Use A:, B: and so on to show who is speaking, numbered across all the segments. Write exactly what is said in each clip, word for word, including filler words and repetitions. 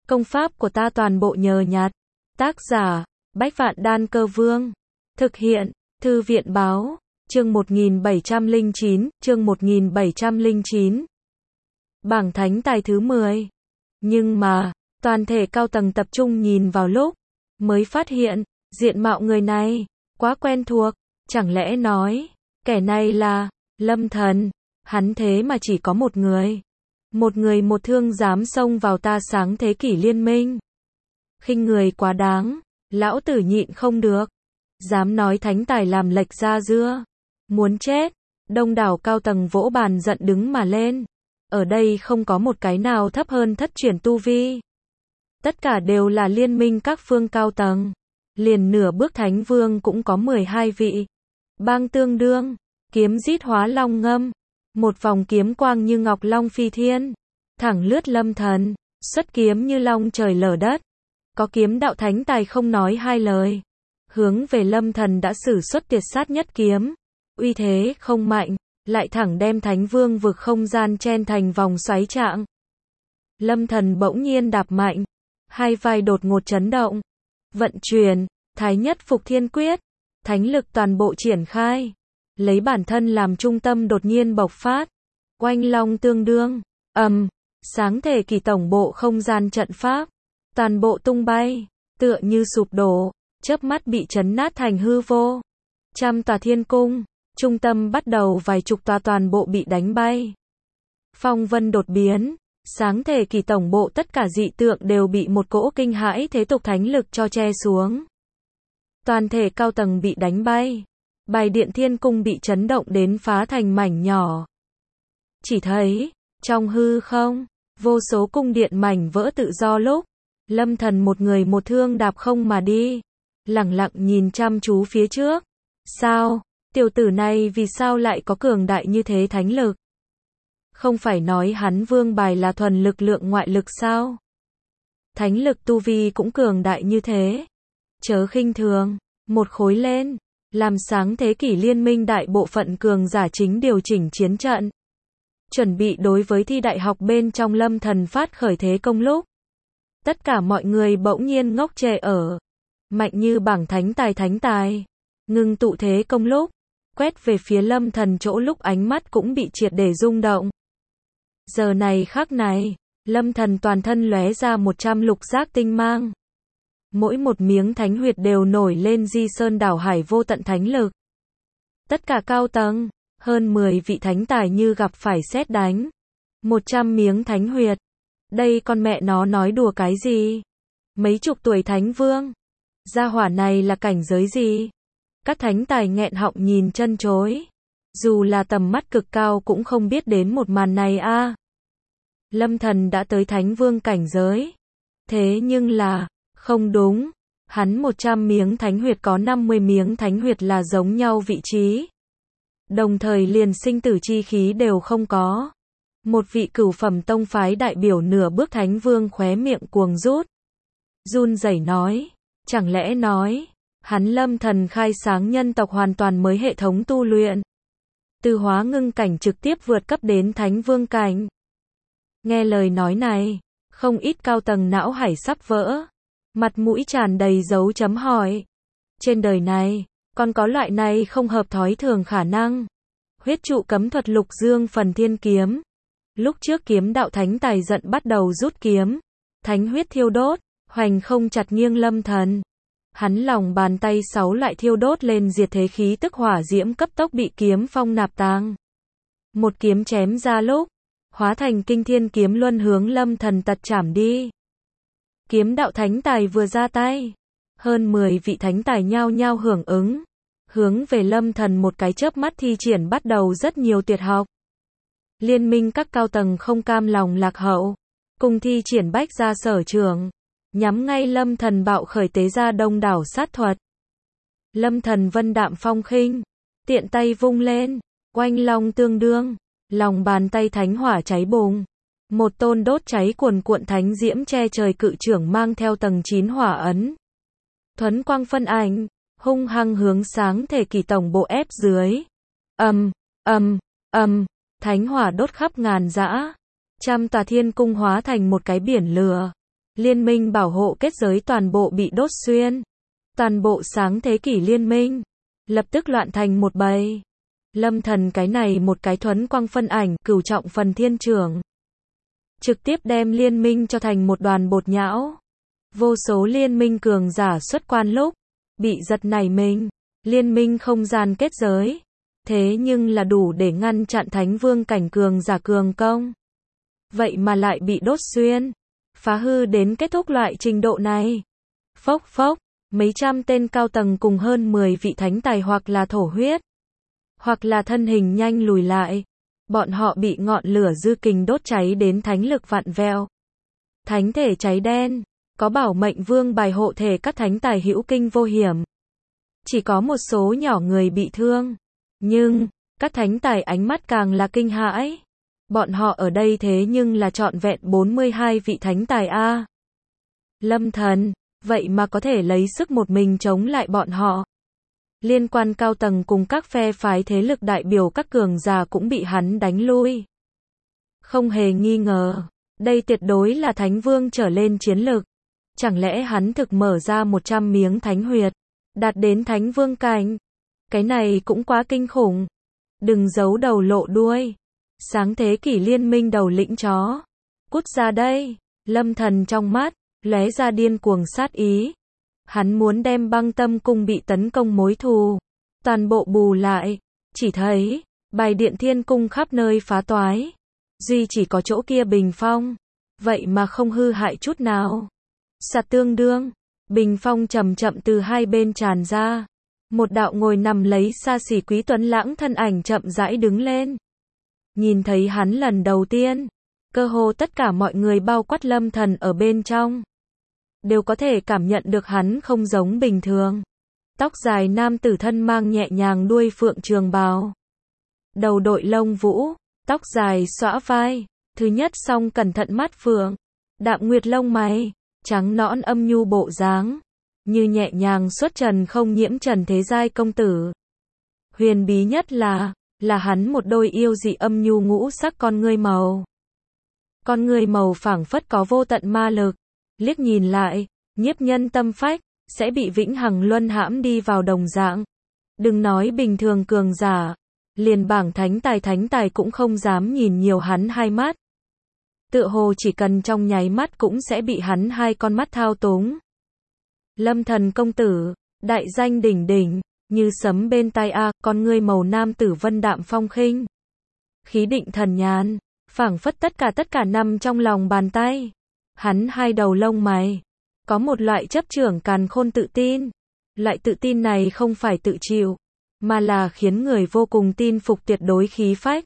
A: Công pháp của ta toàn bộ nhờ nhặt. Tác giả, Bách Vạn Đan Cơ Vương. Thực hiện, Thư viện Báo. Chương một nghìn bảy trăm lẻ chín, chương một nghìn bảy trăm lẻ chín. Bảng thánh tài thứ mười. Nhưng mà, toàn thể cao tầng tập trung nhìn vào lúc, mới phát hiện, diện mạo người này, quá quen thuộc, chẳng lẽ nói, kẻ này là, Lâm Thần, hắn thế mà chỉ có một người. Một người một thương dám xông vào ta sáng thế kỷ liên minh. Khinh người quá đáng, lão tử nhịn không được. Dám nói thánh tài làm lệch ra dưa. Muốn chết, đông đảo cao tầng vỗ bàn giận đứng mà lên. Ở đây không có một cái nào thấp hơn thất chuyển tu vi. Tất cả đều là liên minh các phương cao tầng. Liền nửa bước thánh vương cũng có mười hai vị. Bang tương đương, kiếm rít hóa long ngâm. Một vòng kiếm quang như ngọc long phi thiên. Thẳng lướt Lâm Thần, xuất kiếm như long trời lở đất. Có kiếm đạo thánh tài không nói hai lời. Hướng về Lâm Thần đã sử xuất tuyệt sát nhất kiếm. Uy thế không mạnh, lại thẳng đem thánh vương vực không gian chen thành vòng xoáy trạng. Lâm Thần bỗng nhiên đạp mạnh. Hai vai đột ngột chấn động. Vận chuyển, thái nhất phục thiên quyết. Thánh lực toàn bộ triển khai. Lấy bản thân làm trung tâm đột nhiên bộc phát. Oanh long tương đương, ầm, sáng thể kỳ tổng bộ không gian trận pháp. Toàn bộ tung bay, tựa như sụp đổ, chớp mắt bị chấn nát thành hư vô. Trăm tòa thiên cung, trung tâm bắt đầu vài chục tòa toàn bộ bị đánh bay. Phong vân đột biến, sáng thể kỳ tổng bộ tất cả dị tượng đều bị một cỗ kinh hãi thế tục thánh lực cho che xuống. Toàn thể cao tầng bị đánh bay. Bài điện thiên cung bị chấn động đến phá thành mảnh nhỏ. Chỉ thấy, trong hư không, vô số cung điện mảnh vỡ tự do lúc, Lâm Thần một người một thương đạp không mà đi, lẳng lặng nhìn chăm chú phía trước. Sao, tiểu tử này vì sao lại có cường đại như thế thánh lực? Không phải nói hắn vương bài là thuần lực lượng ngoại lực sao? Thánh lực tu vi cũng cường đại như thế. Chớ khinh thường, một khối lên. Làm sáng thế kỷ liên minh đại bộ phận cường giả chính điều chỉnh chiến trận. Chuẩn bị đối với thi đại học bên trong Lâm Thần phát khởi thế công lúc. Tất cả mọi người bỗng nhiên ngốc trệ ở. Mạnh như bảng thánh tài thánh tài. Ngưng tụ thế công lúc. Quét về phía Lâm Thần chỗ lúc ánh mắt cũng bị triệt để rung động. Giờ này khắc này, Lâm Thần toàn thân lóe ra một trăm lục giác tinh mang. Mỗi một miếng thánh huyệt đều nổi lên di sơn đảo hải vô tận thánh lực. Tất cả cao tầng, hơn mười vị thánh tài như gặp phải sét đánh. một trăm miếng thánh huyệt. Đây con mẹ nó nói đùa cái gì? Mấy chục tuổi thánh vương. Gia hỏa này là cảnh giới gì? Các thánh tài nghẹn họng nhìn chân chối. Dù là tầm mắt cực cao cũng không biết đến một màn này a. À. Lâm Thần đã tới thánh vương cảnh giới. Thế nhưng là, không đúng, hắn một trăm miếng thánh huyệt có năm mươi miếng thánh huyệt là giống nhau vị trí. Đồng thời liền sinh tử chi khí đều không có. Một vị cửu phẩm tông phái đại biểu nửa bước thánh vương khóe miệng cuồng rút. Run rẩy nói, chẳng lẽ nói, hắn Lâm Thần khai sáng nhân tộc hoàn toàn mới hệ thống tu luyện. Từ hóa ngưng cảnh trực tiếp vượt cấp đến thánh vương cảnh. Nghe lời nói này, không ít cao tầng não hải sắp vỡ. Mặt mũi tràn đầy dấu chấm hỏi. Trên đời này, còn có loại này không hợp thói thường khả năng. Huyết trụ cấm thuật lục dương phần thiên kiếm. Lúc trước kiếm đạo thánh tài giận bắt đầu rút kiếm. Thánh huyết thiêu đốt, hoành không chặt nghiêng Lâm Thần. Hắn lòng bàn tay sáu lại thiêu đốt lên diệt thế khí tức hỏa diễm cấp tốc bị kiếm phong nạp tang. Một kiếm chém ra lúc, hóa thành kinh thiên kiếm luân hướng Lâm Thần tật chảm đi. Kiếm đạo thánh tài vừa ra tay, hơn mười vị thánh tài nhao nhao hưởng ứng, hướng về Lâm Thần một cái chớp mắt thi triển bắt đầu rất nhiều tuyệt học. Liên minh các cao tầng không cam lòng lạc hậu, cùng thi triển bách gia sở trường, nhắm ngay Lâm Thần bạo khởi tế ra đông đảo sát thuật. Lâm Thần vân đạm phong khinh, tiện tay vung lên, oanh long tương đương, lòng bàn tay thánh hỏa cháy bùng. Một tôn đốt cháy cuồn cuộn thánh diễm che trời cự trưởng mang theo tầng chín hỏa ấn. Thuấn quang phân ảnh, hung hăng hướng sáng thể kỳ tổng bộ ép dưới. Ầm, ầm, ầm, thánh hỏa đốt khắp ngàn dã. Trăm tòa thiên cung hóa thành một cái biển lửa. Liên minh bảo hộ kết giới toàn bộ bị đốt xuyên. Toàn bộ sáng thế kỷ liên minh lập tức loạn thành một bầy. Lâm Thần cái này một cái thuấn quang phân ảnh, cửu trọng phần thiên trưởng, trực tiếp đem liên minh cho thành một đoàn bột nhão. Vô số liên minh cường giả xuất quan lúc bị giật nảy mình. Liên minh không gian kết giới, thế nhưng là đủ để ngăn chặn thánh vương cảnh cường giả cường công. Vậy mà lại bị đốt xuyên, phá hư đến kết thúc loại trình độ này. Phốc phốc, mấy trăm tên cao tầng cùng hơn mười vị thánh tài hoặc là thổ huyết, hoặc là thân hình nhanh lùi lại. Bọn họ bị ngọn lửa dư kình đốt cháy đến thánh lực vặn vẹo. Thánh thể cháy đen, có bảo mệnh vương bài hộ thể các thánh tài hữu kinh vô hiểm. Chỉ có một số nhỏ người bị thương. Nhưng, các thánh tài ánh mắt càng là kinh hãi. Bọn họ ở đây thế nhưng là trọn vẹn bốn mươi hai vị thánh tài A. Lâm Thần, vậy mà có thể lấy sức một mình chống lại bọn họ. Liên quan cao tầng cùng các phe phái thế lực đại biểu các cường giả cũng bị hắn đánh lui. Không hề nghi ngờ, đây tuyệt đối là thánh vương trở lên chiến lực. Chẳng lẽ hắn thực mở ra một trăm miếng thánh huyệt, đạt đến thánh vương cảnh? Cái này cũng quá kinh khủng. Đừng giấu đầu lộ đuôi. Sáng thế kỷ liên minh đầu lĩnh chó. Cút ra đây. Lâm Thần trong mắt lóe ra điên cuồng sát ý. Hắn muốn đem Băng Tâm cung bị tấn công mối thù toàn bộ bù lại. Chỉ thấy Bài Điện Thiên cung khắp nơi phá toái, duy chỉ có chỗ kia bình phong, vậy mà không hư hại chút nào. Sạt tương đương, bình phong chậm chậm từ hai bên tràn ra. Một đạo ngồi nằm lấy xa xỉ quý tuấn lãng thân ảnh chậm rãi đứng lên. Nhìn thấy hắn lần đầu tiên, cơ hồ tất cả mọi người bao quát Lâm Thần ở bên trong đều có thể cảm nhận được hắn không giống bình thường. Tóc dài nam tử thân mang nhẹ nhàng đuôi phượng trường bào, đầu đội lông vũ, tóc dài xõa vai, thứ nhất song cẩn thận mắt phượng, đạm nguyệt lông mày, trắng nõn âm nhu bộ dáng, như nhẹ nhàng xuất trần không nhiễm trần thế giai công tử. Huyền bí nhất là, là hắn một đôi yêu dị âm nhu ngũ sắc con ngươi màu. Con ngươi màu phảng phất có vô tận ma lực, liếc nhìn lại, nhiếp nhân tâm phách, sẽ bị vĩnh hằng luân hãm đi vào đồng dạng. Đừng nói bình thường cường giả, liền bảng thánh tài thánh tài cũng không dám nhìn nhiều hắn hai mắt. Tựa hồ chỉ cần trong nháy mắt cũng sẽ bị hắn hai con mắt thao túng. Lâm Thần công tử, đại danh đỉnh đỉnh, như sấm bên tai a, con ngươi màu nam tử vân đạm phong khinh, khí định thần nhàn, phảng phất tất cả tất cả nằm trong lòng bàn tay. Hắn hai đầu lông mày, có một loại chấp trưởng càn khôn tự tin. Loại tự tin này không phải tự chịu, mà là khiến người vô cùng tin phục tuyệt đối khí phách.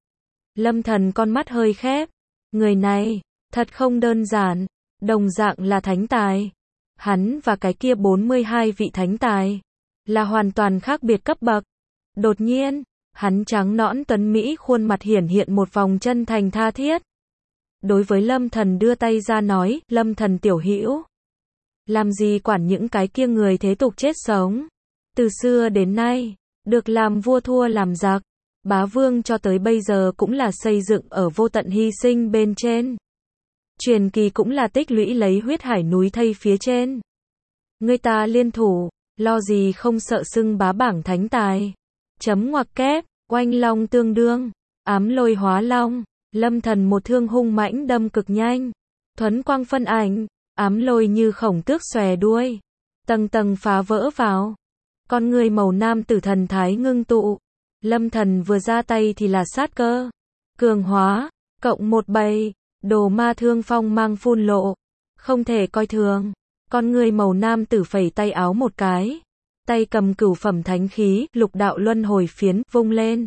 A: Lâm Thần con mắt hơi khép, người này, thật không đơn giản, đồng dạng là thánh tài. Hắn và cái kia bốn mươi hai vị thánh tài, là hoàn toàn khác biệt cấp bậc. Đột nhiên, hắn trắng nõn tuấn Mỹ khuôn mặt hiển hiện một vòng chân thành tha thiết. Đối với Lâm Thần đưa tay ra nói, Lâm Thần tiểu hữu, làm gì quản những cái kia người thế tục chết sống. Từ xưa đến nay, được làm vua thua làm giặc, bá vương cho tới bây giờ cũng là xây dựng ở vô tận hy sinh bên trên. Truyền kỳ cũng là tích lũy lấy huyết hải núi thây phía trên. Người ta liên thủ, lo gì không sợ xưng bá bảng thánh tài. Chấm ngoặc kép, oanh long tương đương, ám lôi hóa long, Lâm Thần một thương hung mãnh đâm cực nhanh. Thuấn quang phân ảnh, ám lôi như khổng tước xòe đuôi, tầng tầng phá vỡ vào. Con người màu nam tử thần thái ngưng tụ. Lâm Thần vừa ra tay thì là sát cơ, cường hóa, cộng một bầy, đồ ma thương phong mang phun lộ, không thể coi thường. Con người màu nam tử phẩy tay áo một cái, tay cầm cửu phẩm thánh khí, lục đạo luân hồi phiến, vung lên.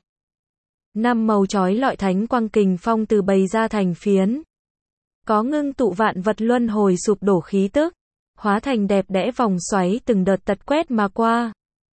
A: Năm màu chói lọi thánh quang kình phong từ bầy ra thành phiến. Có ngưng tụ vạn vật luân hồi sụp đổ khí tức, hóa thành đẹp đẽ vòng xoáy từng đợt tật quét mà qua.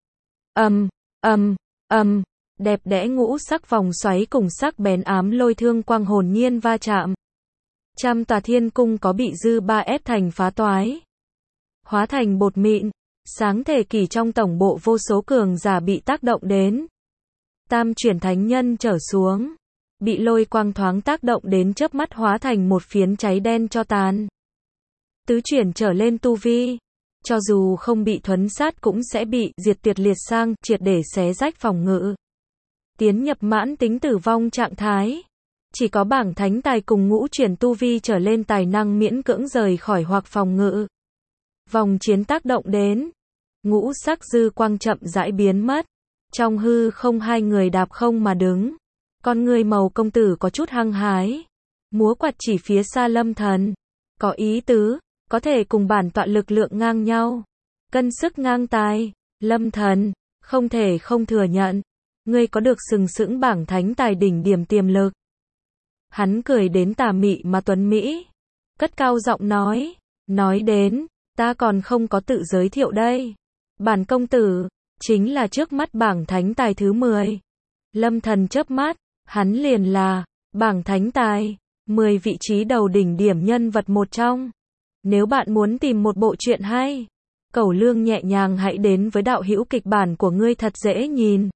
A: Ầm, ầm, ầm, đẹp đẽ ngũ sắc vòng xoáy cùng sắc bén ám lôi thương quang hồn nhiên va chạm. Trăm tòa thiên cung có bị dư ba ép thành phá toái, hóa thành bột mịn. Sáng thể kỷ trong tổng bộ vô số cường giả bị tác động đến. Tam chuyển thánh nhân trở xuống, bị lôi quang thoáng tác động đến chớp mắt hóa thành một phiến cháy đen cho tàn. tứ chuyển trở lên tu vi. Cho dù không bị thuấn sát cũng sẽ bị diệt tuyệt liệt sang, triệt để xé rách phòng ngự. Tiến nhập mãn tính tử vong trạng thái. Chỉ có bảng thánh tài cùng ngũ chuyển tu vi trở lên tài năng miễn cưỡng rời khỏi hoặc phòng ngự. Vòng chiến tác động đến. Ngũ sắc dư quang chậm rãi biến mất. Trong hư không hai người đạp không mà đứng. Con người màu công tử có chút hăng hái. Múa quạt chỉ phía xa Lâm Thần. Có ý tứ, có thể cùng bản tọa lực lượng ngang nhau. Cân sức ngang tài. Lâm Thần, không thể không thừa nhận. Ngươi có được sừng sững bảng thánh tài đỉnh điểm tiềm lực. Hắn cười đến tà mị mà tuấn mỹ. Cất cao giọng nói. Nói đến, ta còn không có tự giới thiệu đây. Bản công tử, chính là trước mắt bảng thánh tài thứ mười. Lâm Thần chớp mắt, hắn liền là, bảng thánh tài, mười vị trí đầu đỉnh điểm nhân vật một trong. Nếu bạn muốn tìm một bộ truyện hay, Cẩu Lương nhẹ nhàng hãy đến với đạo hữu kịch bản của ngươi thật dễ nhìn.